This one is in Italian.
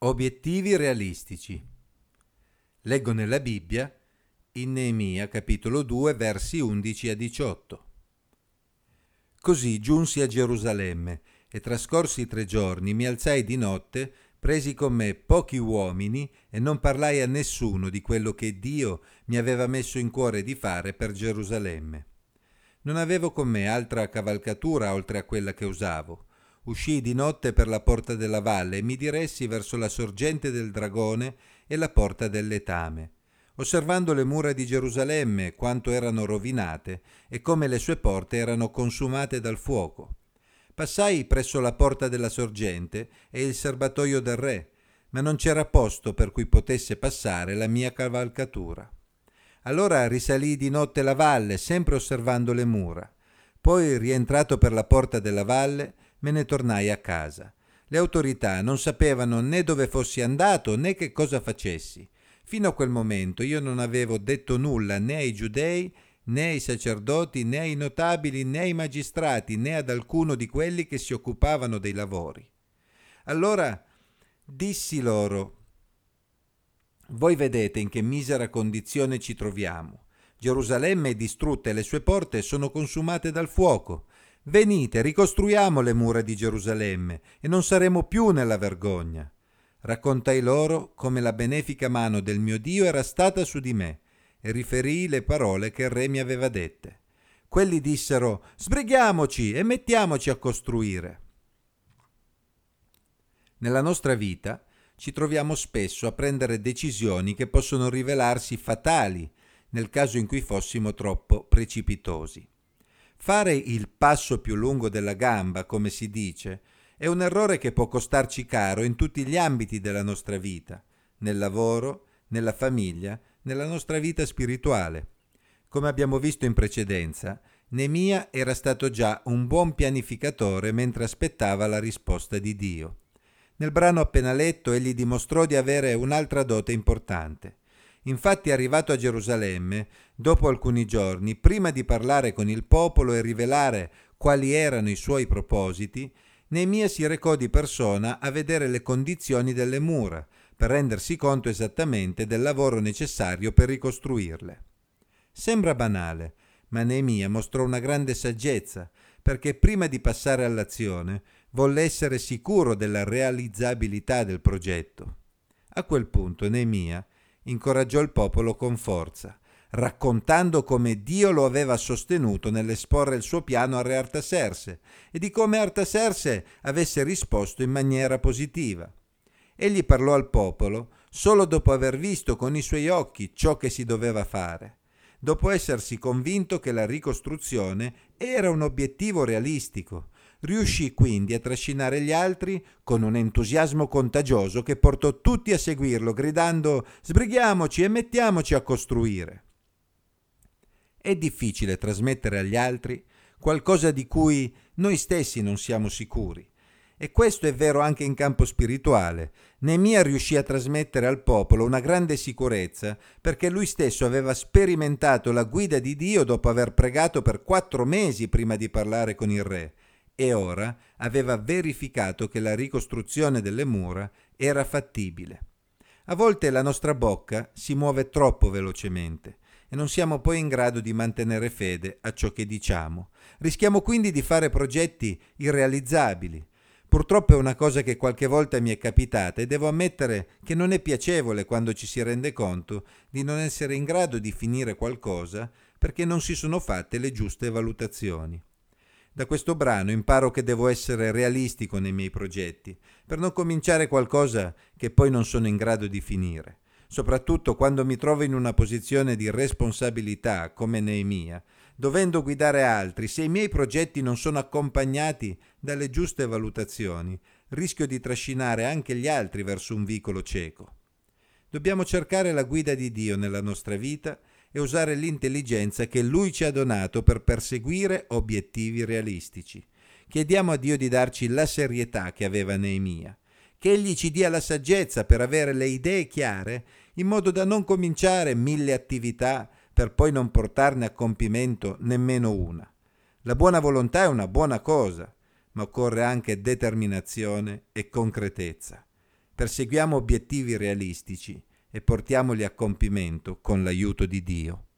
Obiettivi realistici. Leggo nella Bibbia in Neemia capitolo 2 versi 11 a 18. Così giunsi a Gerusalemme e trascorsi 3 giorni mi alzai di notte, presi con me pochi uomini e non parlai a nessuno di quello che Dio mi aveva messo in cuore di fare per Gerusalemme. Non avevo con me altra cavalcatura oltre a quella che usavo. Uscii di notte per la porta della valle e mi diressi verso la sorgente del Dragone e la porta del Letame, osservando le mura di Gerusalemme quanto erano rovinate e come le sue porte erano consumate dal fuoco. Passai presso la porta della sorgente e il serbatoio del re, ma non c'era posto per cui potesse passare la mia cavalcatura. Allora risalii di notte la valle, sempre osservando le mura. Poi, rientrato per la porta della valle, me ne tornai a casa. Le autorità non sapevano né dove fossi andato né che cosa facessi. Fino a quel momento io non avevo detto nulla né ai giudei, né ai sacerdoti, né ai notabili, né ai magistrati, né ad alcuno di quelli che si occupavano dei lavori. Allora dissi loro: voi vedete in che misera condizione ci troviamo. Gerusalemme è distrutta e le sue porte sono consumate dal fuoco. Venite, ricostruiamo le mura di Gerusalemme e non saremo più nella vergogna. Raccontai loro come la benefica mano del mio Dio era stata su di me e riferii le parole che il re mi aveva dette. Quelli dissero: sbrighiamoci e mettiamoci a costruire. Nella nostra vita ci troviamo spesso a prendere decisioni che possono rivelarsi fatali nel caso in cui fossimo troppo precipitosi. Fare il passo più lungo della gamba, come si dice, è un errore che può costarci caro in tutti gli ambiti della nostra vita, nel lavoro, nella famiglia, nella nostra vita spirituale. Come abbiamo visto in precedenza, Neemia era stato già un buon pianificatore mentre aspettava la risposta di Dio. Nel brano appena letto egli dimostrò di avere un'altra dote importante. Infatti, arrivato a Gerusalemme, dopo alcuni giorni, prima di parlare con il popolo e rivelare quali erano i suoi propositi, Neemia si recò di persona a vedere le condizioni delle mura, per rendersi conto esattamente del lavoro necessario per ricostruirle. Sembra banale, ma Neemia mostrò una grande saggezza, perché prima di passare all'azione volle essere sicuro della realizzabilità del progetto. A quel punto Neemia incoraggiò il popolo con forza, raccontando come Dio lo aveva sostenuto nell'esporre il suo piano a re Artaserse e di come Artaserse avesse risposto in maniera positiva. Egli parlò al popolo solo dopo aver visto con i suoi occhi ciò che si doveva fare, dopo essersi convinto che la ricostruzione era un obiettivo realistico. Riuscì quindi a trascinare gli altri con un entusiasmo contagioso che portò tutti a seguirlo, gridando: sbrighiamoci e mettiamoci a costruire. È difficile trasmettere agli altri qualcosa di cui noi stessi non siamo sicuri. E questo è vero anche in campo spirituale. Neemia riuscì a trasmettere al popolo una grande sicurezza perché lui stesso aveva sperimentato la guida di Dio dopo aver pregato per 4 mesi prima di parlare con il re. E ora aveva verificato che la ricostruzione delle mura era fattibile. A volte la nostra bocca si muove troppo velocemente e non siamo poi in grado di mantenere fede a ciò che diciamo. Rischiamo quindi di fare progetti irrealizzabili. Purtroppo è una cosa che qualche volta mi è capitata e devo ammettere che non è piacevole quando ci si rende conto di non essere in grado di finire qualcosa perché non si sono fatte le giuste valutazioni. Da questo brano imparo che devo essere realistico nei miei progetti, per non cominciare qualcosa che poi non sono in grado di finire. Soprattutto quando mi trovo in una posizione di responsabilità, come Neemia, dovendo guidare altri, se i miei progetti non sono accompagnati dalle giuste valutazioni, rischio di trascinare anche gli altri verso un vicolo cieco. Dobbiamo cercare la guida di Dio nella nostra vita e usare l'intelligenza che Lui ci ha donato per perseguire obiettivi realistici. Chiediamo a Dio di darci la serietà che aveva Neemia, che Egli ci dia la saggezza per avere le idee chiare in modo da non cominciare 1000 attività per poi non portarne a compimento nemmeno una. La buona volontà è una buona cosa, ma occorre anche determinazione e concretezza. perseguiamo obiettivi realistici e portiamoli a compimento con l'aiuto di Dio.